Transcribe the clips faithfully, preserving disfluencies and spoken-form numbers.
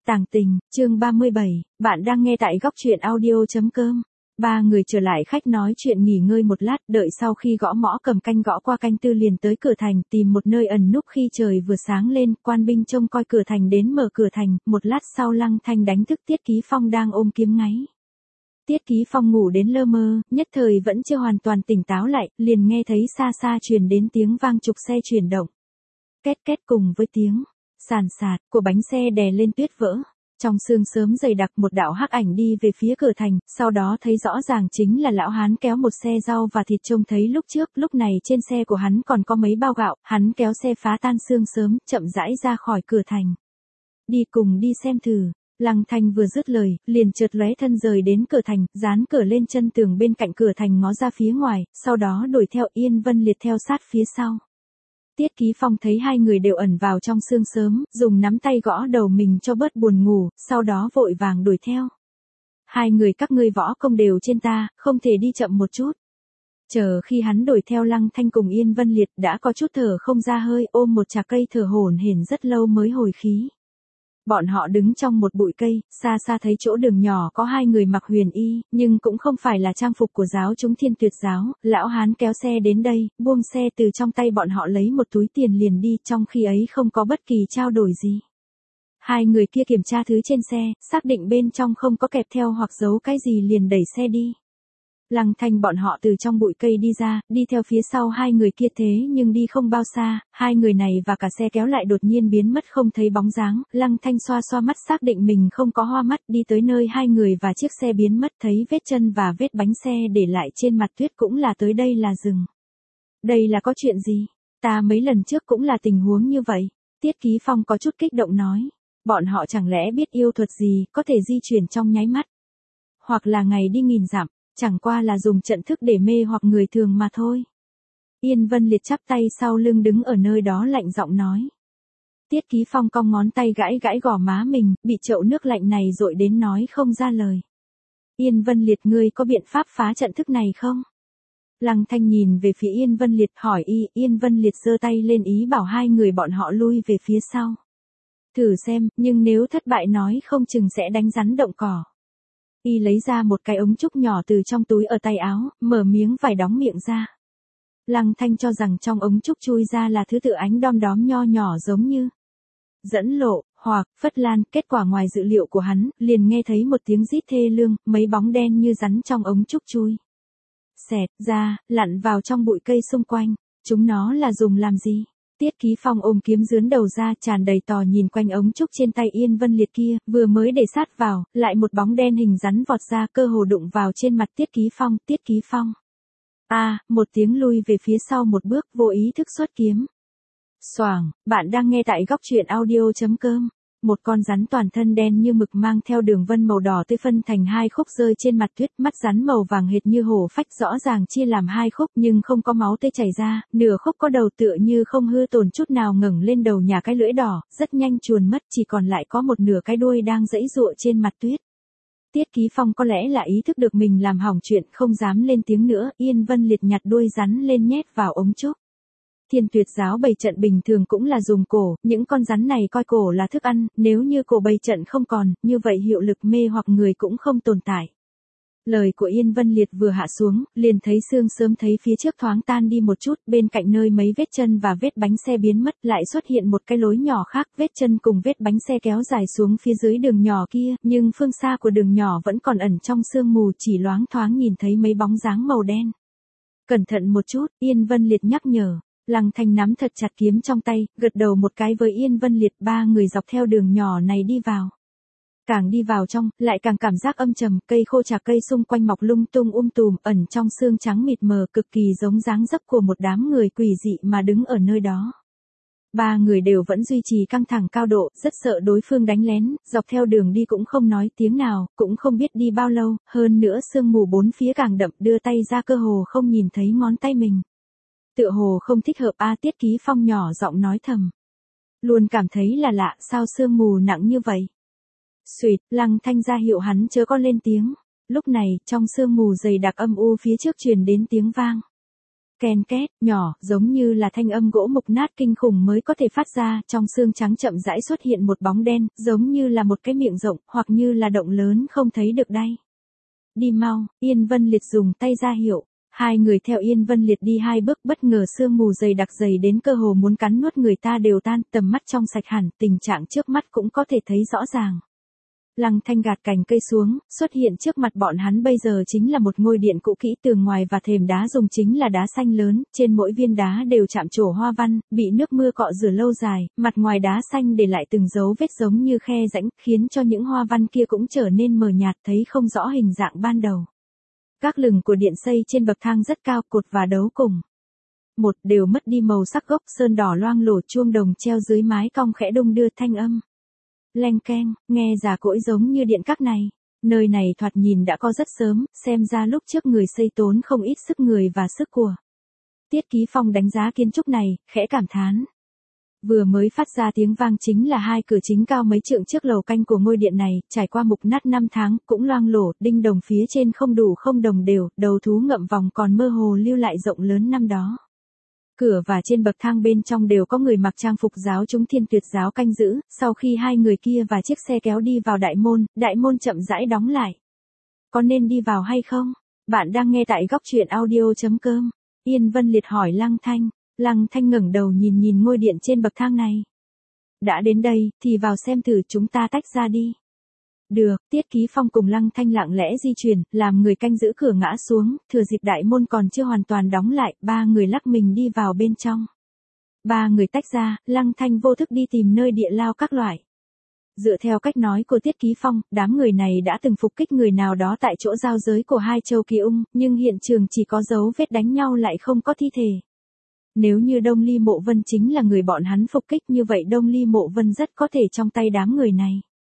Tàng tình, chương ba mươi bảy, bạn đang nghe tại góc truyện audio chấm com. Ba người trở lại khách nói chuyện nghỉ ngơi một lát, đợi sau khi gõ mõ cầm canh gõ qua canh tư liền tới cửa thành, tìm một nơi ẩn núp khi trời vừa sáng lên, quan binh trông coi cửa thành đến mở cửa thành, một lát sau Lăng Thanh đánh thức Tiết Ký Phong đang ôm kiếm ngáy. Tiết Ký Phong ngủ đến lơ mơ, nhất thời vẫn chưa hoàn toàn tỉnh táo lại, liền nghe thấy xa xa truyền đến tiếng vang trục xe chuyển động. Két két cùng với tiếng sàn sạt của bánh xe đè lên tuyết vỡ. Trong sương sớm dày đặc một đạo hắc ảnh đi về phía cửa thành, sau đó thấy rõ ràng chính là lão hán kéo một xe rau và thịt trông thấy lúc trước, lúc này trên xe của hắn còn có mấy bao gạo, hắn kéo xe phá tan sương sớm, chậm rãi ra khỏi cửa thành. Đi cùng đi xem thử. Lăng Thanh vừa dứt lời, liền chợt lóe thân rời đến cửa thành, dán cửa lên chân tường bên cạnh cửa thành ngó ra phía ngoài, sau đó đuổi theo Yên Vân Liệt theo sát phía sau. Tiết Ký Phong thấy hai người đều ẩn vào trong sương sớm, dùng nắm tay gõ đầu mình cho bớt buồn ngủ, sau đó vội vàng đuổi theo. Hai người các ngươi võ công đều trên ta, không thể đi chậm một chút. Chờ khi hắn đuổi theo Lăng Thanh cùng Yên Vân Liệt đã có chút thở không ra hơi, ôm một chạc cây thở hổn hển rất lâu mới hồi khí. Bọn họ đứng trong một bụi cây, xa xa thấy chỗ đường nhỏ có hai người mặc huyền y, nhưng cũng không phải là trang phục của giáo chúng Thiên Tuyệt giáo, lão hán kéo xe đến đây, buông xe từ trong tay bọn họ lấy một túi tiền liền đi, trong khi ấy không có bất kỳ trao đổi gì. Hai người kia kiểm tra thứ trên xe, xác định bên trong không có kẹp theo hoặc giấu cái gì liền đẩy xe đi. Lăng Thanh bọn họ từ trong bụi cây đi ra, đi theo phía sau hai người kia thế nhưng đi không bao xa, hai người này và cả xe kéo lại đột nhiên biến mất không thấy bóng dáng, Lăng Thanh xoa xoa mắt xác định mình không có hoa mắt, đi tới nơi hai người và chiếc xe biến mất thấy vết chân và vết bánh xe để lại trên mặt tuyết cũng là tới đây là rừng. Đây là có chuyện gì? Ta mấy lần trước cũng là tình huống như vậy. Tiết Ký Phong có chút kích động nói, bọn họ chẳng lẽ biết yêu thuật gì, có thể di chuyển trong nháy mắt. Hoặc là ngày đi nghìn dặm. Chẳng qua là dùng trận thức để mê hoặc người thường mà thôi. Yên Vân Liệt chắp tay sau lưng đứng ở nơi đó lạnh giọng nói. Tiết Ký Phong cong ngón tay gãi gãi gò má mình, bị chậu nước lạnh này dội đến nói không ra lời. Yên Vân Liệt ngươi có biện pháp phá trận thức này không? Lăng Thanh nhìn về phía Yên Vân Liệt hỏi y, Yên Vân Liệt giơ tay lên ý bảo hai người bọn họ lui về phía sau. Thử xem, nhưng nếu thất bại nói không chừng sẽ đánh rắn động cỏ. Y lấy ra một cái ống trúc nhỏ từ trong túi ở tay áo, mở miếng vải đóng miệng ra. Lăng Thanh cho rằng trong ống trúc chui ra là thứ tự ánh đom đóm nho nhỏ giống như dẫn lộ, hoặc phất lan, kết quả ngoài dự liệu của hắn, liền nghe thấy một tiếng rít thê lương, mấy bóng đen như rắn trong ống trúc chui xẹt ra, lặn vào trong bụi cây xung quanh. Chúng nó là dùng làm gì? Tiết Ký Phong ôm kiếm dướn đầu ra tràn đầy tò nhìn quanh ống trúc trên tay Yên Vân Liệt kia, vừa mới để sát vào, lại một bóng đen hình rắn vọt ra cơ hồ đụng vào trên mặt Tiết Ký Phong, Tiết Ký Phong. A, à, một tiếng lui về phía sau một bước, vô ý thức xuất kiếm. Xoảng, bạn đang nghe tại góc truyện audio chấm com. Một con rắn toàn thân đen như mực mang theo đường vân màu đỏ tươi phân thành hai khúc rơi trên mặt tuyết, mắt rắn màu vàng hệt như hổ phách rõ ràng chia làm hai khúc nhưng không có máu tươi chảy ra, nửa khúc có đầu tựa như không hư tổn chút nào ngẩng lên đầu nhà cái lưỡi đỏ, rất nhanh chuồn mất, chỉ còn lại có một nửa cái đuôi đang giãy giụa trên mặt tuyết. Tiết Ký Phong có lẽ là ý thức được mình làm hỏng chuyện, không dám lên tiếng nữa, Yên Vân Liệt nhặt đuôi rắn lên nhét vào ống trúc. Thiên Tuyệt giáo bày trận bình thường cũng là dùng cổ, những con rắn này coi cổ là thức ăn, nếu như cổ bày trận không còn, như vậy hiệu lực mê hoặc người cũng không tồn tại. Lời của Yên Vân Liệt vừa hạ xuống, liền thấy sương sớm thấy phía trước thoáng tan đi một chút, bên cạnh nơi mấy vết chân và vết bánh xe biến mất lại xuất hiện một cái lối nhỏ khác, vết chân cùng vết bánh xe kéo dài xuống phía dưới đường nhỏ kia, nhưng phương xa của đường nhỏ vẫn còn ẩn trong sương mù, chỉ loáng thoáng nhìn thấy mấy bóng dáng màu đen. Cẩn thận một chút, Yên Vân Liệt nhắc nhở. Lăng Thanh nắm thật chặt kiếm trong tay, gật đầu một cái với Yên Vân Liệt, ba người dọc theo đường nhỏ này đi vào. Càng đi vào trong, lại càng cảm giác âm trầm, cây khô trà cây xung quanh mọc lung tung um tùm, ẩn trong sương trắng mịt mờ cực kỳ giống dáng dấp của một đám người quỷ dị mà đứng ở nơi đó. Ba người đều vẫn duy trì căng thẳng cao độ, rất sợ đối phương đánh lén, dọc theo đường đi cũng không nói tiếng nào, cũng không biết đi bao lâu, hơn nữa sương mù bốn phía càng đậm, đưa tay ra cơ hồ không nhìn thấy ngón tay mình. Tựa hồ không thích hợp a, Tiết Ký Phong nhỏ giọng nói thầm. Luôn cảm thấy là lạ, sao sương mù nặng như vậy? Xuyệt, Lăng Thanh ra hiệu hắn chớ có lên tiếng. Lúc này, trong sương mù dày đặc âm u phía trước truyền đến tiếng vang. Ken két, nhỏ, giống như là thanh âm gỗ mục nát kinh khủng mới có thể phát ra, trong xương trắng chậm rãi xuất hiện một bóng đen, giống như là một cái miệng rộng, hoặc như là động lớn không thấy được đáy. Đi mau, Yên Vân Liệt dùng tay ra hiệu. Hai người theo Yên Vân Liệt đi hai bước, bất ngờ sương mù dày đặc dày đến cơ hồ muốn cắn nuốt người ta đều tan, tầm mắt trong sạch hẳn, tình trạng trước mắt cũng có thể thấy rõ ràng. Lăng Thanh gạt cành cây xuống, xuất hiện trước mặt bọn hắn bây giờ chính là một ngôi điện cũ kỹ, tường ngoài và thềm đá dùng chính là đá xanh lớn, trên mỗi viên đá đều chạm trổ hoa văn, bị nước mưa cọ rửa lâu dài, mặt ngoài đá xanh để lại từng dấu vết giống như khe rãnh, khiến cho những hoa văn kia cũng trở nên mờ nhạt, thấy không rõ hình dạng ban đầu. Các lừng của điện xây trên bậc thang rất cao, cột và đấu cùng. Một đều mất đi màu sắc gốc, sơn đỏ loang lổ, chuông đồng treo dưới mái cong khẽ đung đưa thanh âm. Leng keng, nghe già cỗi giống như điện các này. Nơi này thoạt nhìn đã có rất sớm, xem ra lúc trước người xây tốn không ít sức người và sức của. Tiết Ký Phong đánh giá kiến trúc này, khẽ cảm thán. Vừa mới phát ra tiếng vang chính là hai cửa chính cao mấy trượng trước lầu canh của ngôi điện này, trải qua mục nát năm tháng, cũng loang lổ, đinh đồng phía trên không đủ không đồng đều, đầu thú ngậm vòng còn mơ hồ lưu lại rộng lớn năm đó. Cửa và trên bậc thang bên trong đều có người mặc trang phục giáo chúng Thiên Tuyệt giáo canh giữ, sau khi hai người kia và chiếc xe kéo đi vào đại môn, đại môn chậm rãi đóng lại. Có nên đi vào hay không? Bạn đang nghe tại góc truyện audio chấm com. Yên Vân Liệt hỏi Lăng Thanh. Lăng Thanh ngẩng đầu nhìn nhìn ngôi điện trên bậc thang này. Đã đến đây, thì vào xem thử, chúng ta tách ra đi. Được, Tiết Ký Phong cùng Lăng Thanh lặng lẽ di chuyển, làm người canh giữ cửa ngã xuống, thừa dịp đại môn còn chưa hoàn toàn đóng lại, ba người lắc mình đi vào bên trong. Ba người tách ra, Lăng Thanh vô thức đi tìm nơi địa lao các loại. Dựa theo cách nói của Tiết Ký Phong, đám người này đã từng phục kích người nào đó tại chỗ giao giới của hai châu Kỳ Ung, nhưng hiện trường chỉ có dấu vết đánh nhau lại không có thi thể. Nếu như Đông Ly Mộ Vân chính là người bọn hắn phục kích, như vậy Đông Ly Mộ Vân rất có thể trong tay đám người này.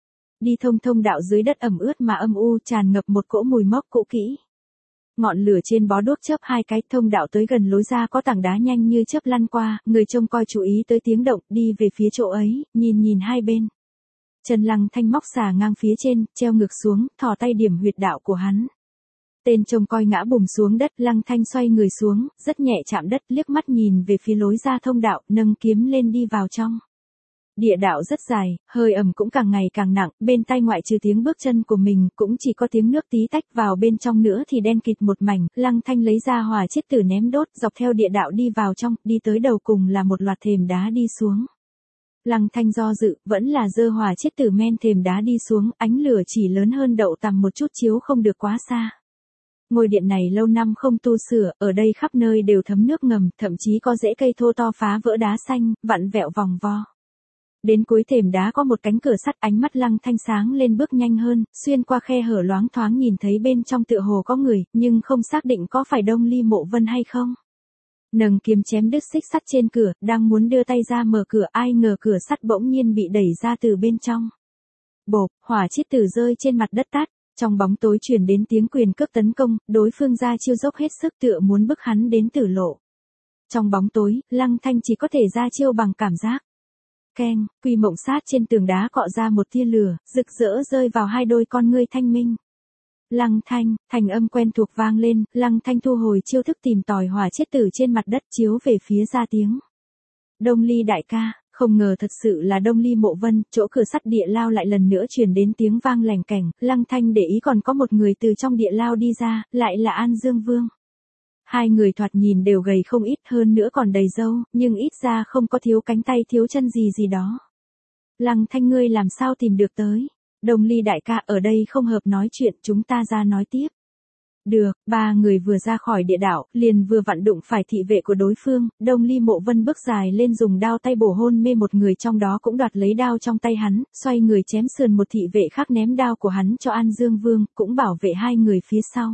Đi thông thông đạo dưới đất ẩm ướt mà âm u, tràn ngập một cỗ mùi mốc cũ kỹ. Ngọn lửa trên bó đuốc chớp hai cái, thông đạo tới gần lối ra có tảng đá nhanh như chớp lăn qua, người trông coi chú ý tới tiếng động, đi về phía chỗ ấy, nhìn nhìn hai bên. Trần Lăng Thanh móc xà ngang phía trên, treo ngược xuống, thò tay điểm huyệt đạo của hắn. Tên trông coi ngã bùm xuống đất, Lăng Thanh xoay người xuống, rất nhẹ chạm đất, liếc mắt nhìn về phía lối ra thông đạo, nâng kiếm lên đi vào trong. Địa đạo rất dài, hơi ẩm cũng càng ngày càng nặng, bên tai ngoại trừ tiếng bước chân của mình, cũng chỉ có tiếng nước tí tách, vào bên trong nữa thì đen kịt một mảnh. Lăng Thanh lấy ra hỏa chiết tử ném đốt, dọc theo địa đạo đi vào trong, đi tới đầu cùng là một loạt thềm đá đi xuống. Lăng Thanh do dự, vẫn là giơ hỏa chiết tử men thềm đá đi xuống, ánh lửa chỉ lớn hơn đậu tằm một chút, chiếu không được quá xa. Ngôi điện này lâu năm không tu sửa, ở đây khắp nơi đều thấm nước ngầm, thậm chí có rễ cây thô to phá vỡ đá xanh, vặn vẹo vòng vo. Đến cuối thềm đá có một cánh cửa sắt, ánh mắt Lăng Thanh sáng lên, bước nhanh hơn, xuyên qua khe hở loáng thoáng nhìn thấy bên trong tựa hồ có người, nhưng không xác định có phải Đông Ly Mộ Vân hay không. Nâng kiếm chém đứt xích sắt trên cửa, đang muốn đưa tay ra mở cửa, ai ngờ cửa sắt bỗng nhiên bị đẩy ra từ bên trong. Bộp, hỏa chiết tử rơi trên mặt đất tắt, trong bóng tối truyền đến tiếng quyền cước tấn công, đối phương ra chiêu dốc hết sức tựa muốn bức hắn đến tử lộ. Trong bóng tối, Lăng Thanh chỉ có thể ra chiêu bằng cảm giác. Keng, Quy Mộng Sát trên tường đá cọ ra một tia lửa, rực rỡ rơi vào hai đôi con ngươi thanh minh. Lăng Thanh, thành âm quen thuộc vang lên, Lăng Thanh thu hồi chiêu thức tìm tòi hỏa chiết tử trên mặt đất, chiếu về phía ra tiếng. Đông Ly đại ca, không ngờ thật sự là Đông Ly Mộ Vân, chỗ cửa sắt địa lao lại lần nữa truyền đến tiếng vang lành cảnh, Lăng Thanh để ý còn có một người từ trong địa lao đi ra, lại là An Dương Vương. Hai người thoạt nhìn đều gầy không ít, hơn nữa còn đầy râu, nhưng ít ra không có thiếu cánh tay thiếu chân gì gì đó. Lăng Thanh, ngươi làm sao tìm được tới? Đông Ly đại ca, ở đây không hợp nói chuyện, chúng ta ra nói tiếp. Được, ba người vừa ra khỏi địa đạo, liền vừa vặn đụng phải thị vệ của đối phương, Đông Ly Mộ Vân bước dài lên dùng đao tay bổ hôn mê một người trong đó, cũng đoạt lấy đao trong tay hắn, xoay người chém sườn một thị vệ khác, ném đao của hắn cho An Dương Vương, cũng bảo vệ hai người phía sau.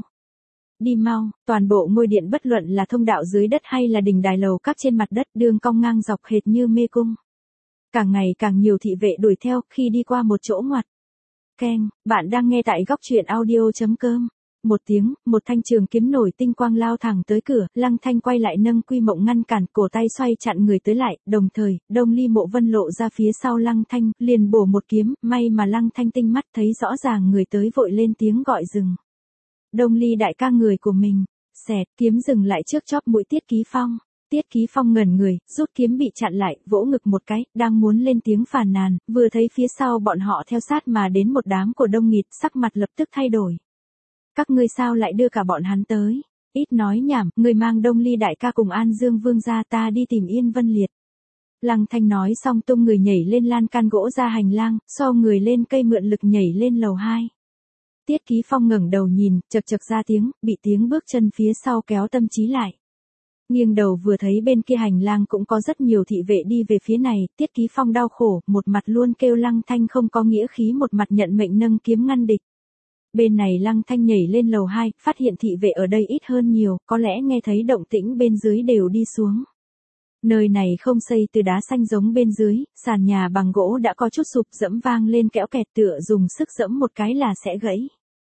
Đi mau, toàn bộ ngôi điện bất luận là thông đạo dưới đất hay là đình đài lầu các trên mặt đất, đường cong ngang dọc hệt như mê cung. Càng ngày càng nhiều thị vệ đuổi theo, khi đi qua một chỗ ngoặt. Keng, bạn đang nghe tại góc truyện audio chấm com. Một tiếng, một thanh trường kiếm nổi tinh quang lao thẳng tới cửa, Lăng Thanh quay lại nâng Quy Mộng ngăn cản, cổ tay xoay chặn người tới lại, đồng thời, Đông Ly Mộ Vân lộ ra phía sau Lăng Thanh, liền bổ một kiếm, may mà Lăng Thanh tinh mắt thấy rõ ràng người tới, vội lên tiếng gọi dừng. Đông Ly đại ca, người của mình, Xẹt, kiếm dừng lại trước chóp mũi Tiết Ký Phong. Tiết Ký Phong ngẩn người, rút kiếm bị chặn lại, vỗ ngực một cái, đang muốn lên tiếng phàn nàn, vừa thấy phía sau bọn họ theo sát mà đến một đám cổ đông nghịt, sắc mặt lập tức thay đổi. Các ngươi sao lại đưa cả bọn hắn tới? Ít nói nhảm, người mang Đông Ly đại ca cùng An Dương Vương ra, ta đi tìm Yên Vân Liệt. Lăng Thanh nói xong tung người nhảy lên lan can gỗ ra hành lang, so người lên cây mượn lực nhảy lên lầu hai. Tiết Ký Phong ngẩng đầu nhìn, chậc chậc ra tiếng, bị tiếng bước chân phía sau kéo tâm trí lại. Nghiêng đầu vừa thấy bên kia hành lang cũng có rất nhiều thị vệ đi về phía này, Tiết Ký Phong đau khổ, một mặt luôn kêu Lăng Thanh không có nghĩa khí, một mặt nhận mệnh nâng kiếm ngăn địch. Bên này Lăng Thanh nhảy lên lầu hai, phát hiện thị vệ ở đây ít hơn nhiều, có lẽ nghe thấy động tĩnh bên dưới đều đi xuống. Nơi này không xây từ đá xanh giống bên dưới, sàn nhà bằng gỗ đã có chút sụp, dẫm vang lên kẽo kẹt, tựa dùng sức dẫm một cái là sẽ gãy.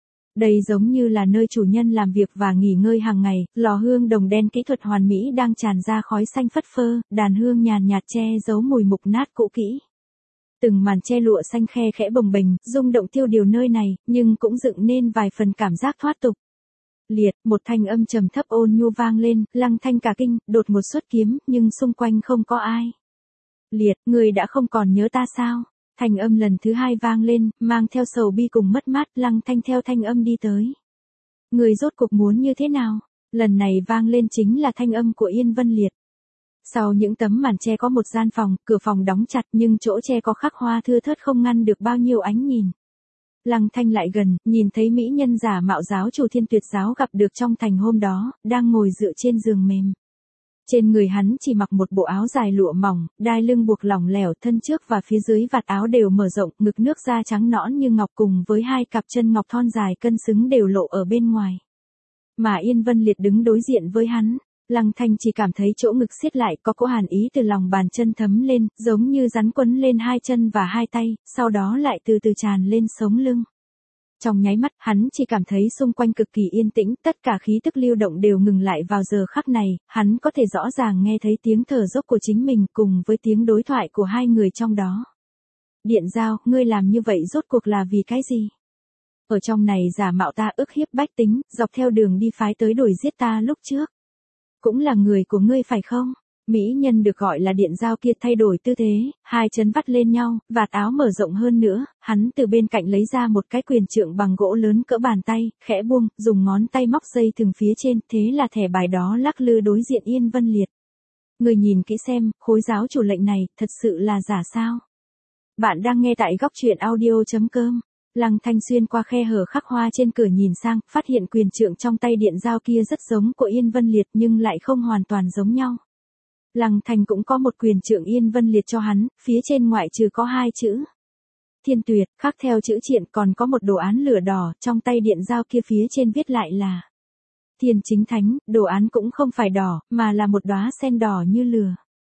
Đây giống như là nơi chủ nhân làm việc và nghỉ ngơi hàng ngày, lò hương đồng đen kỹ thuật hoàn mỹ đang tràn ra khói xanh phất phơ, đàn hương nhàn nhạt che giấu mùi mục nát cũ kỹ. Từng màn che lụa xanh khe khẽ bồng bềnh, rung động tiêu điều nơi này, nhưng cũng dựng nên vài phần cảm giác thoát tục. Liệt, một thanh âm trầm thấp ôn nhu vang lên, Lăng Thanh cả kinh, đột một xuất kiếm, nhưng xung quanh không có ai. Liệt, người đã không còn nhớ ta sao? Thanh âm lần thứ hai vang lên, mang theo sầu bi cùng mất mát, Lăng Thanh theo thanh âm đi tới. Người rốt cuộc muốn như thế nào? Lần này vang lên chính là thanh âm của Yên Vân Liệt. Sau những tấm màn che có một gian phòng, cửa phòng đóng chặt nhưng chỗ che có khắc hoa thưa thớt không ngăn được bao nhiêu ánh nhìn. Lăng Thanh lại gần, nhìn thấy mỹ nhân giả mạo giáo chủ Thiên Tuyệt giáo gặp được trong thành hôm đó, đang ngồi dựa trên giường mềm. Trên người hắn chỉ mặc một bộ áo dài lụa mỏng, đai lưng buộc lỏng lẻo, thân trước và phía dưới vạt áo đều mở rộng, ngực nước da trắng nõn như ngọc cùng với hai cặp chân ngọc thon dài cân xứng đều lộ ở bên ngoài. Mà Yên Vân Liệt đứng đối diện với hắn. Lăng Thanh chỉ cảm thấy chỗ ngực siết lại, có cỗ hàn ý từ lòng bàn chân thấm lên, giống như rắn quấn lên hai chân và hai tay, sau đó lại từ từ tràn lên sống lưng. Trong nháy mắt, hắn chỉ cảm thấy xung quanh cực kỳ yên tĩnh, tất cả khí tức lưu động đều ngừng lại vào giờ khắc này, hắn có thể rõ ràng nghe thấy tiếng thở dốc của chính mình cùng với tiếng đối thoại của hai người trong đó. Điện Giao, ngươi làm như vậy rốt cuộc là vì cái gì? Ở trong này giả mạo ta ức hiếp bách tính, dọc theo đường đi phái tới đuổi giết ta lúc trước. Cũng là người của ngươi phải không? Mỹ nhân được gọi là Điện Giao kia thay đổi tư thế, hai chân vắt lên nhau, vạt áo mở rộng hơn nữa, hắn từ bên cạnh lấy ra một cái quyền trượng bằng gỗ lớn cỡ bàn tay, khẽ buông, dùng ngón tay móc dây thừng phía trên, thế là thẻ bài đó lắc lư đối diện Yên Vân Liệt. Người nhìn kỹ xem, khối giáo chủ lệnh này, thật sự là giả sao? Bạn đang nghe tại góc truyện audio chấm com. Lăng Thanh xuyên qua khe hở khắc hoa trên cửa nhìn sang, phát hiện quyền trượng trong tay Điện Giao kia rất giống của Yên Vân Liệt nhưng lại không hoàn toàn giống nhau. Lăng Thanh cũng có một quyền trượng Yên Vân Liệt cho hắn, phía trên ngoại trừ có hai chữ Thiên Tuyệt, khác theo chữ triện còn có một đồ án lửa đỏ, trong tay Điện Giao kia phía trên viết lại là Thiên Chính Thánh, đồ án cũng không phải đỏ, mà là một đóa sen đỏ như lửa.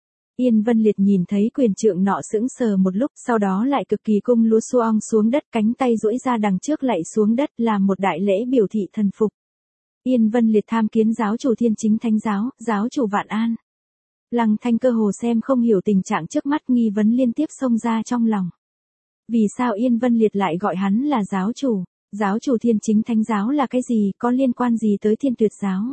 Yên Vân Liệt nhìn thấy quyền trượng nọ sững sờ một lúc, sau đó lại cực kỳ cung lúa xuông xuống đất, cánh tay duỗi ra đằng trước lạy xuống đất, làm một đại lễ biểu thị thần phục. Yên Vân Liệt tham kiến giáo chủ Thiên Chính Thánh giáo, giáo chủ Vạn An. Lăng Thanh cơ hồ xem không hiểu tình trạng trước mắt, nghi vấn liên tiếp xông ra trong lòng. Vì sao Yên Vân Liệt lại gọi hắn là giáo chủ? Giáo chủ Thiên Chính Thánh giáo là cái gì, có liên quan gì tới Thiên Tuyệt giáo?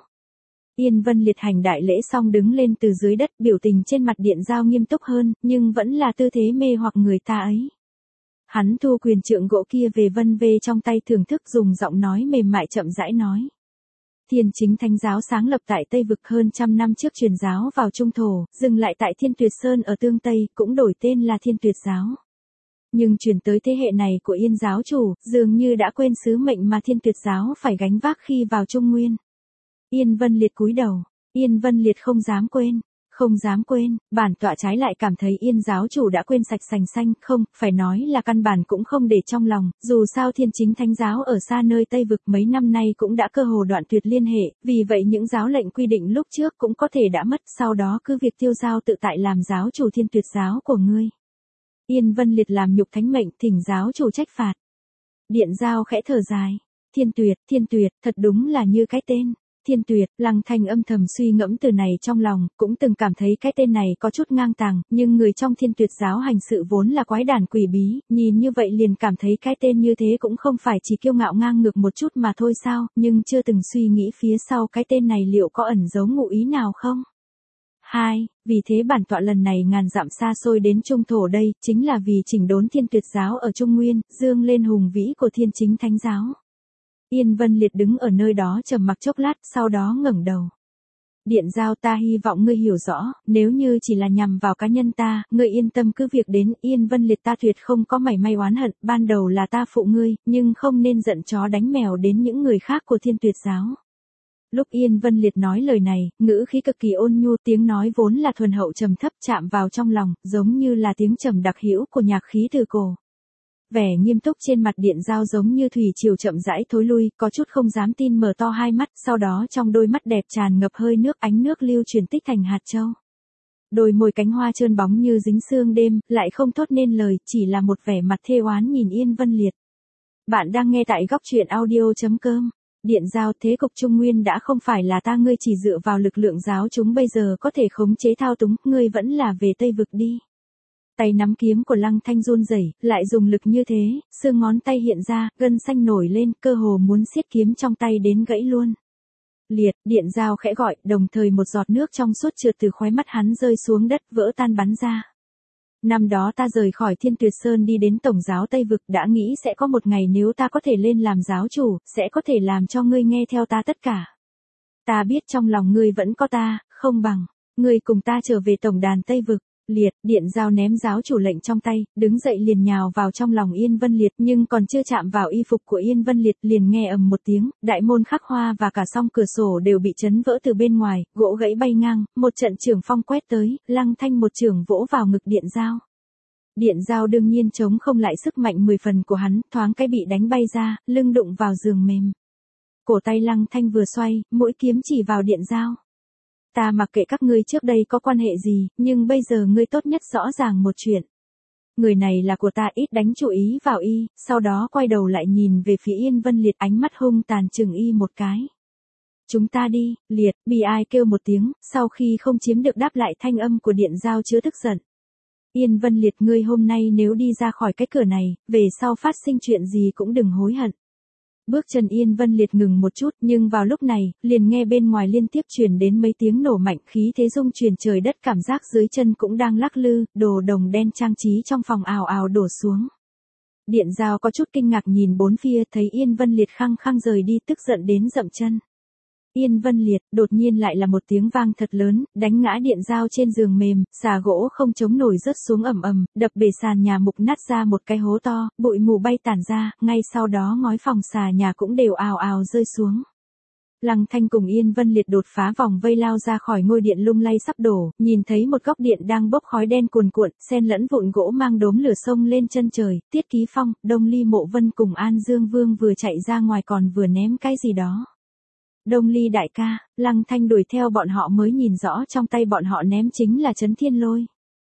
Yên Vân Liệt hành đại lễ xong đứng lên từ dưới đất, biểu tình trên mặt Điện Giao nghiêm túc hơn, nhưng vẫn là tư thế mê hoặc người ta ấy. Hắn thu quyền trượng gỗ kia về vân vê trong tay, thưởng thức, dùng giọng nói mềm mại chậm rãi nói. Thiên Chính Thánh giáo sáng lập tại Tây Vực hơn trăm năm trước, truyền giáo vào Trung Thổ, dừng lại tại Thiên Tuyệt Sơn ở Tương Tây, cũng đổi tên là Thiên Tuyệt giáo. Nhưng truyền tới thế hệ này của Yên giáo chủ, dường như đã quên sứ mệnh mà Thiên Tuyệt giáo phải gánh vác khi vào Trung Nguyên. Yên Vân Liệt cúi đầu, Yên Vân Liệt không dám quên, không dám quên, bản tọa trái lại cảm thấy Yên giáo chủ đã quên sạch sành xanh, không, phải nói là căn bản cũng không để trong lòng, dù sao Thiên Chính Thánh giáo ở xa nơi Tây Vực mấy năm nay cũng đã cơ hồ đoạn tuyệt liên hệ, vì vậy những giáo lệnh quy định lúc trước cũng có thể đã mất, sau đó cứ việc tiêu giao tự tại làm giáo chủ Thiên Tuyệt giáo của ngươi. Yên Vân Liệt làm nhục thánh mệnh, thỉnh giáo chủ trách phạt. Điện Giao khẽ thở dài, Thiên Tuyệt, Thiên Tuyệt, thật đúng là như cái tên. Thiên Tuyệt, Lăng Thanh âm thầm suy ngẫm từ này trong lòng, cũng từng cảm thấy cái tên này có chút ngang tàng, nhưng người trong Thiên Tuyệt giáo hành sự vốn là quái đản quỷ bí, nhìn như vậy liền cảm thấy cái tên như thế cũng không phải chỉ kiêu ngạo ngang ngược một chút mà thôi sao, nhưng chưa từng suy nghĩ phía sau cái tên này liệu có ẩn giấu ngụ ý nào không? Hai, vì thế bản tọa lần này ngàn dặm xa xôi đến Trung Thổ đây, chính là vì chỉnh đốn Thiên Tuyệt giáo ở Trung Nguyên, dương lên hùng vĩ của Thiên Chính Thánh giáo. Yên Vân Liệt đứng ở nơi đó trầm mặc chốc lát, sau đó ngẩng đầu. Điện Giao, ta hy vọng ngươi hiểu rõ, nếu như chỉ là nhằm vào cá nhân ta, ngươi yên tâm cứ việc đến, Yên Vân Liệt ta tuyệt không có mảy may oán hận, ban đầu là ta phụ ngươi, nhưng không nên giận chó đánh mèo đến những người khác của Thiên Tuyệt giáo. Lúc Yên Vân Liệt nói lời này, ngữ khí cực kỳ ôn nhu, tiếng nói vốn là thuần hậu trầm thấp chạm vào trong lòng, giống như là tiếng trầm đặc hữu của nhạc khí từ cổ. Vẻ nghiêm túc trên mặt Điện Giao giống như thủy triều chậm rãi thối lui, có chút không dám tin mở to hai mắt, sau đó trong đôi mắt đẹp tràn ngập hơi nước, ánh nước lưu chuyển tích thành hạt châu. Đôi môi cánh hoa trơn bóng như dính sương đêm, lại không thốt nên lời, chỉ là một vẻ mặt thê oán nhìn Yên Vân Liệt. Bạn đang nghe tại góc truyện audio chấm com. Điện Giao, thế cục Trung Nguyên đã không phải là ta ngươi chỉ dựa vào lực lượng giáo chúng bây giờ có thể khống chế thao túng, ngươi vẫn là về Tây Vực đi. Tay nắm kiếm của Lăng Thanh run rẩy, lại dùng lực như thế, xương ngón tay hiện ra, gân xanh nổi lên, cơ hồ muốn siết kiếm trong tay đến gãy luôn. Liệt, Điện Giao khẽ gọi, đồng thời một giọt nước trong suốt trượt từ khóe mắt hắn rơi xuống đất, vỡ tan bắn ra. Năm đó ta rời khỏi Thiên Tuyệt Sơn đi đến Tổng giáo Tây Vực, đã nghĩ sẽ có một ngày nếu ta có thể lên làm giáo chủ, sẽ có thể làm cho ngươi nghe theo ta tất cả. Ta biết trong lòng ngươi vẫn có ta, không bằng, ngươi cùng ta trở về Tổng đàn Tây Vực. Liệt, Điện Giao ném giáo chủ lệnh trong tay, đứng dậy liền nhào vào trong lòng Yên Vân Liệt, nhưng còn chưa chạm vào y phục của Yên Vân Liệt liền nghe ầm một tiếng, đại môn khắc hoa và cả song cửa sổ đều bị chấn vỡ từ bên ngoài, gỗ gãy bay ngang, một trận trường phong quét tới, Lăng Thanh một trường vỗ vào ngực Điện Giao. Điện Giao đương nhiên chống không lại sức mạnh mười phần của hắn, thoáng cái bị đánh bay ra, lưng đụng vào giường mềm. Cổ tay Lăng Thanh vừa xoay, mũi kiếm chỉ vào Điện Giao. Ta mặc kệ các ngươi trước đây có quan hệ gì, nhưng bây giờ ngươi tốt nhất rõ ràng một chuyện. Người này là của ta, ít đánh chú ý vào y, sau đó quay đầu lại nhìn về phía Yên Vân Liệt, ánh mắt hung tàn chừng y một cái. Chúng ta đi, Liệt, bi ai kêu một tiếng, sau khi không chiếm được đáp lại thanh âm của Điện Giao chứa tức giận. Yên Vân Liệt, ngươi hôm nay nếu đi ra khỏi cái cửa này, về sau phát sinh chuyện gì cũng đừng hối hận. Bước chân Yên Vân Liệt ngừng một chút, nhưng vào lúc này, liền nghe bên ngoài liên tiếp truyền đến mấy tiếng nổ mạnh, khí thế rung truyền trời đất, cảm giác dưới chân cũng đang lắc lư, đồ đồng đen trang trí trong phòng ào ào đổ xuống. Điện Giao có chút kinh ngạc nhìn bốn phía, thấy Yên Vân Liệt khăng khăng rời đi, tức giận đến dậm chân. Yên Vân Liệt, đột nhiên lại là một tiếng vang thật lớn, đánh ngã Điện Giao trên giường mềm, xà gỗ không chống nổi rớt xuống ầm ầm, đập bể sàn nhà mục nát ra một cái hố to, bụi mù bay tản ra, ngay sau đó ngói phòng xà nhà cũng đều ào ào rơi xuống. Lăng Thanh cùng Yên Vân Liệt đột phá vòng vây lao ra khỏi ngôi điện lung lay sắp đổ, nhìn thấy một góc điện đang bốc khói đen cuồn cuộn, xen lẫn vụn gỗ mang đốm lửa sông lên chân trời, Tiết Ký Phong, Đông Ly Mộ Vân cùng An Dương Vương vừa chạy ra ngoài còn vừa ném cái gì đó. Đông Ly đại ca, Lăng Thanh đuổi theo bọn họ mới nhìn rõ trong tay bọn họ ném chính là Chấn Thiên Lôi.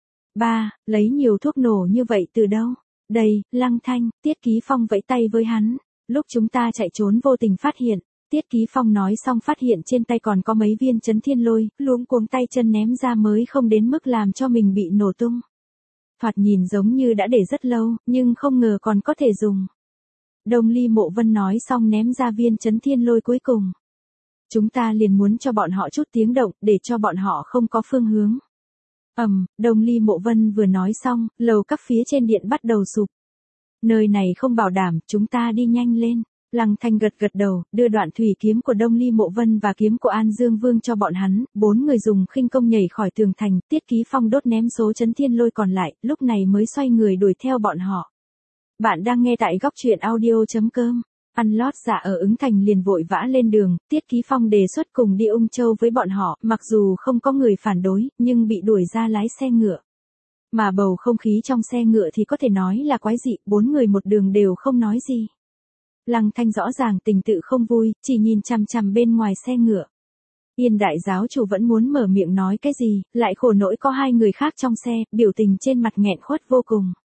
Ba, lấy nhiều thuốc nổ như vậy từ đâu? Đây, Lăng Thanh, Tiết Ký Phong vẫy tay với hắn. Lúc chúng ta chạy trốn vô tình phát hiện. Tiết Ký Phong nói xong phát hiện trên tay còn có mấy viên Chấn Thiên Lôi, luống cuống tay chân ném ra mới không đến mức làm cho mình bị nổ tung. Thoạt nhìn giống như đã để rất lâu, nhưng không ngờ còn có thể dùng. Đông Ly Mộ Vân nói xong ném ra viên Chấn Thiên Lôi cuối cùng. Chúng ta liền muốn cho bọn họ chút tiếng động, để cho bọn họ không có phương hướng. Ầm, um, Đông Ly Mộ Vân vừa nói xong, lầu các phía trên điện bắt đầu sụp. Nơi này không bảo đảm, chúng ta đi nhanh lên. Lăng Thanh gật gật đầu, đưa đoạn thủy kiếm của Đông Ly Mộ Vân và kiếm của An Dương Vương cho bọn hắn, bốn người dùng khinh công nhảy khỏi tường thành, Tiết Ký Phong đốt ném số Chấn Thiên Lôi còn lại, lúc này mới xoay người đuổi theo bọn họ. Bạn đang nghe tại góc truyện audio chấm com. Ăn lót dạ ở ứng thành liền vội vã lên đường, Tiết Ký Phong đề xuất cùng đi Ung Châu với bọn họ, mặc dù không có người phản đối, nhưng bị đuổi ra lái xe ngựa. Mà bầu không khí trong xe ngựa thì có thể nói là quái dị, bốn người một đường đều không nói gì. Lăng Thanh rõ ràng tình tự không vui, chỉ nhìn chằm chằm bên ngoài xe ngựa. Yên đại giáo chủ vẫn muốn mở miệng nói cái gì, lại khổ nỗi có hai người khác trong xe, biểu tình trên mặt nghẹn khuất vô cùng.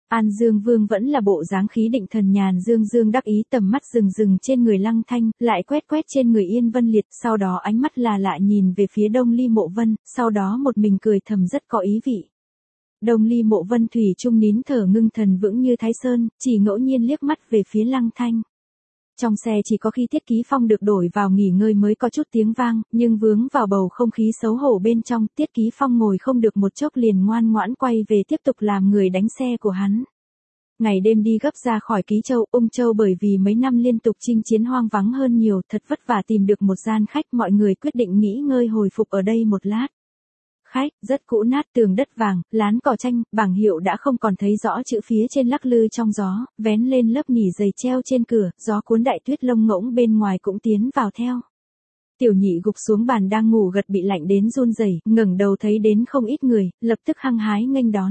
An Dương Vương vẫn là bộ dáng khí định thần nhàn dương dương đắc ý, tầm mắt rừng rừng trên người Lăng Thanh, lại quét quét trên người Yên Vân Liệt, sau đó ánh mắt là lạ nhìn về phía Đông Ly Mộ Vân, sau đó một mình cười thầm rất có ý vị. Đông Ly Mộ Vân thủy chung nín thở ngưng thần vững như Thái Sơn, chỉ ngẫu nhiên liếc mắt về phía Lăng Thanh. Trong xe chỉ có khi Tiết Ký Phong được đổi vào nghỉ ngơi mới có chút tiếng vang, nhưng vướng vào bầu không khí xấu hổ bên trong, Tiết Ký Phong ngồi không được một chốc liền ngoan ngoãn quay về tiếp tục làm người đánh xe của hắn. Ngày đêm đi gấp ra khỏi Ký Châu, Ung Châu bởi vì mấy năm liên tục chinh chiến hoang vắng hơn nhiều, thật vất vả tìm được một gian khách, mọi người quyết định nghỉ ngơi hồi phục ở đây một lát. Khách, rất cũ nát, tường đất vàng, lán cỏ tranh, bảng hiệu đã không còn thấy rõ chữ phía trên lắc lư trong gió, vén lên lớp nỉ dày treo trên cửa, gió cuốn đại tuyết lông ngỗng bên ngoài cũng tiến vào theo. Tiểu Nhị gục xuống bàn đang ngủ gật bị lạnh đến run rẩy, ngẩng đầu thấy đến không ít người, lập tức hăng hái nghênh đón.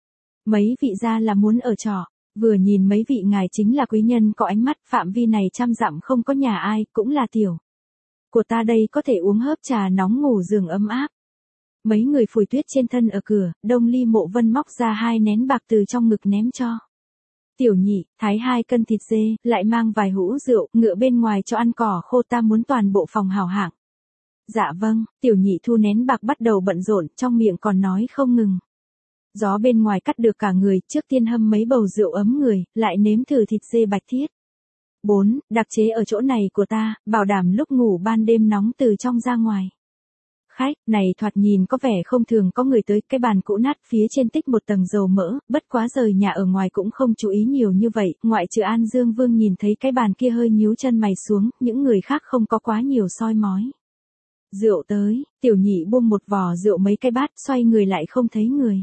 Mấy vị gia là muốn ở trọ, vừa nhìn mấy vị ngài chính là quý nhân có ánh mắt, phạm vi này trăm dặm không có nhà ai, cũng là tiểu của ta đây có thể uống hớp trà nóng ngủ giường ấm áp. Mấy người phủi tuyết trên thân ở cửa, Đông Ly Mộ Vân móc ra hai nén bạc từ trong ngực ném cho. Tiểu Nhị, thái hai cân thịt dê, lại mang vài hũ rượu, ngựa bên ngoài cho ăn cỏ khô, ta muốn toàn bộ phòng hảo hạng. Dạ vâng, Tiểu Nhị thu nén bạc bắt đầu bận rộn, trong miệng còn nói không ngừng. Gió bên ngoài cắt được cả người, trước tiên hâm mấy bầu rượu ấm người, lại nếm thử thịt dê bạch thiết. bốn. Đặc chế ở chỗ này của ta, bảo đảm lúc ngủ ban đêm nóng từ trong ra ngoài. Khách, này thoạt nhìn có vẻ không thường có người tới, cái bàn cũ nát phía trên tích một tầng dầu mỡ, bất quá rời nhà ở ngoài cũng không chú ý nhiều như vậy, ngoại trừ An Dương Vương nhìn thấy cái bàn kia hơi nhíu chân mày xuống, những người khác không có quá nhiều soi mói. Rượu tới, Tiểu Nhị buông một vò rượu mấy cái bát, xoay người lại không thấy người.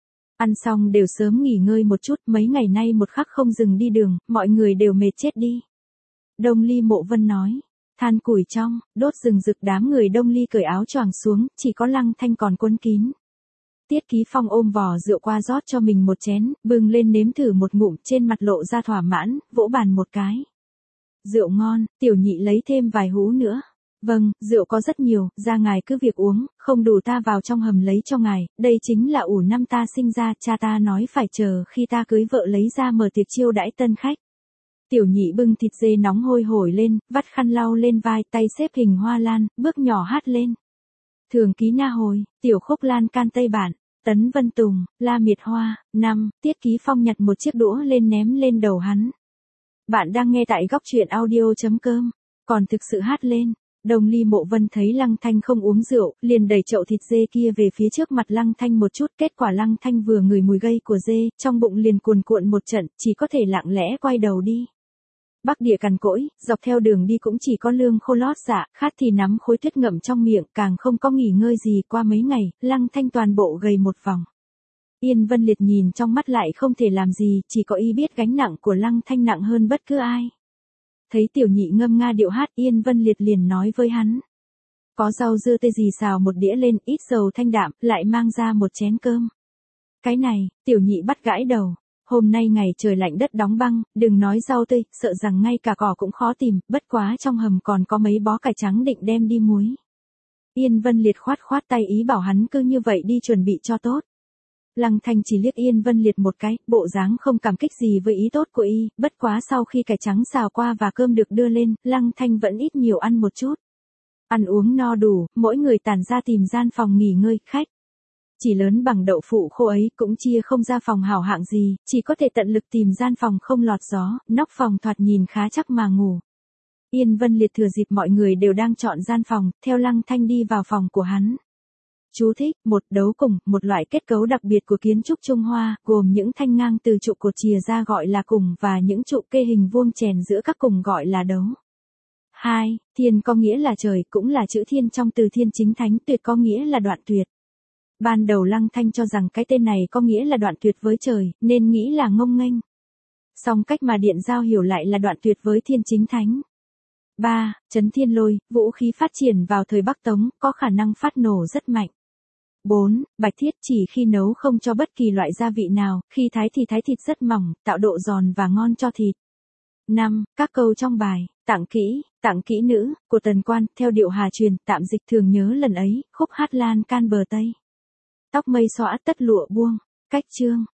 Ăn xong đều sớm nghỉ ngơi một chút, mấy ngày nay một khắc không dừng đi đường, mọi người đều mệt chết đi. Đông Ly Mộ Vân nói. Than củi trong, đốt rừng rực, đám người Đông Ly cởi áo choàng xuống, chỉ có Lăng Thanh còn quấn kín. Tiết Ký Phong ôm vò rượu qua rót cho mình một chén, bưng lên nếm thử một ngụm, trên mặt lộ ra thỏa mãn, vỗ bàn một cái. Rượu ngon, Tiểu Nhị lấy thêm vài hũ nữa. Vâng, rượu có rất nhiều, ra ngài cứ việc uống, không đủ ta vào trong hầm lấy cho ngài, đây chính là ủ năm ta sinh ra, cha ta nói phải chờ khi ta cưới vợ lấy ra mở tiệc chiêu đãi tân khách. Tiểu Nhị bưng thịt dê nóng hôi hổi lên, vắt khăn lau lên vai, tay xếp hình hoa lan, bước nhỏ hát lên. Thường ký na hồi, tiểu khúc lan can Tây Bản, Tấn Vân Tùng, La Miệt Hoa, năm, Tiết Ký Phong nhặt một chiếc đũa lên ném lên đầu hắn. Bạn đang nghe tại góc truyện audio.com, còn thực sự hát lên. Đông Ly Mộ Vân thấy Lăng Thanh không uống rượu, liền đẩy chậu thịt dê kia về phía trước mặt Lăng Thanh một chút, kết quả Lăng Thanh vừa ngửi mùi gây của dê, trong bụng liền cuồn cuộn một trận, chỉ có thể lặng lẽ quay đầu đi. Bắc địa cằn cỗi, dọc theo đường đi cũng chỉ có lương khô lót dạ, khát thì nắm khối tuyết ngậm trong miệng, càng không có nghỉ ngơi gì. Qua mấy ngày, Lăng Thanh toàn bộ gầy một vòng. Yên Vân Liệt nhìn trong mắt lại không thể làm gì, chỉ có y biết gánh nặng của Lăng Thanh nặng hơn bất cứ ai. Thấy Tiểu Nhị ngâm nga điệu hát, Yên Vân Liệt liền nói với hắn. Có rau dưa tê gì xào một đĩa lên, ít dầu thanh đạm, lại mang ra một chén cơm. Cái này, Tiểu Nhị bắt gãi đầu. Hôm nay ngày trời lạnh đất đóng băng, đừng nói rau tươi, sợ rằng ngay cả cỏ cũng khó tìm, bất quá trong hầm còn có mấy bó cải trắng định đem đi muối. Yên Vân Liệt khoát khoát tay ý bảo hắn cứ như vậy đi chuẩn bị cho tốt. Lăng Thanh chỉ liếc Yên Vân Liệt một cái, bộ dáng không cảm kích gì với ý tốt của y, bất quá sau khi cải trắng xào qua và cơm được đưa lên, Lăng Thanh vẫn ít nhiều ăn một chút. Ăn uống no đủ, mỗi người tản ra tìm gian phòng nghỉ ngơi, khách. Chỉ lớn bằng đậu phụ khô ấy cũng chia không ra phòng hảo hạng gì, chỉ có thể tận lực tìm gian phòng không lọt gió, nóc phòng thoạt nhìn khá chắc mà ngủ. Yên Vân Liệt thừa dịp mọi người đều đang chọn gian phòng, theo Lăng Thanh đi vào phòng của hắn. Chú thích, một đấu cùng, một loại kết cấu đặc biệt của kiến trúc Trung Hoa, gồm những thanh ngang từ trụ cột chìa ra gọi là cùng và những trụ kê hình vuông chèn giữa các cùng gọi là đấu. hai. Thiên có nghĩa là trời, cũng là chữ thiên trong từ Thiên Chính Thánh, tuyệt có nghĩa là đoạn tuyệt. Ban đầu Lăng Thanh cho rằng cái tên này có nghĩa là đoạn tuyệt với trời, nên nghĩ là ngông nghênh. Song cách mà Điện Giao hiểu lại là đoạn tuyệt với Thiên Chính Thánh. ba. Chấn thiên lôi, vũ khí phát triển vào thời Bắc Tống, có khả năng phát nổ rất mạnh. bốn. Bạch thiết, chỉ khi nấu không cho bất kỳ loại gia vị nào, khi thái thì thái thịt rất mỏng, tạo độ giòn và ngon cho thịt. năm. Các câu trong bài, tặng kỹ, tặng kỹ nữ, của Tần Quan, theo điệu Hà truyền, tạm dịch thường nhớ lần ấy, khúc hát lan can bờ Tây. Tóc mây xõa tất lụa buông, cách chương.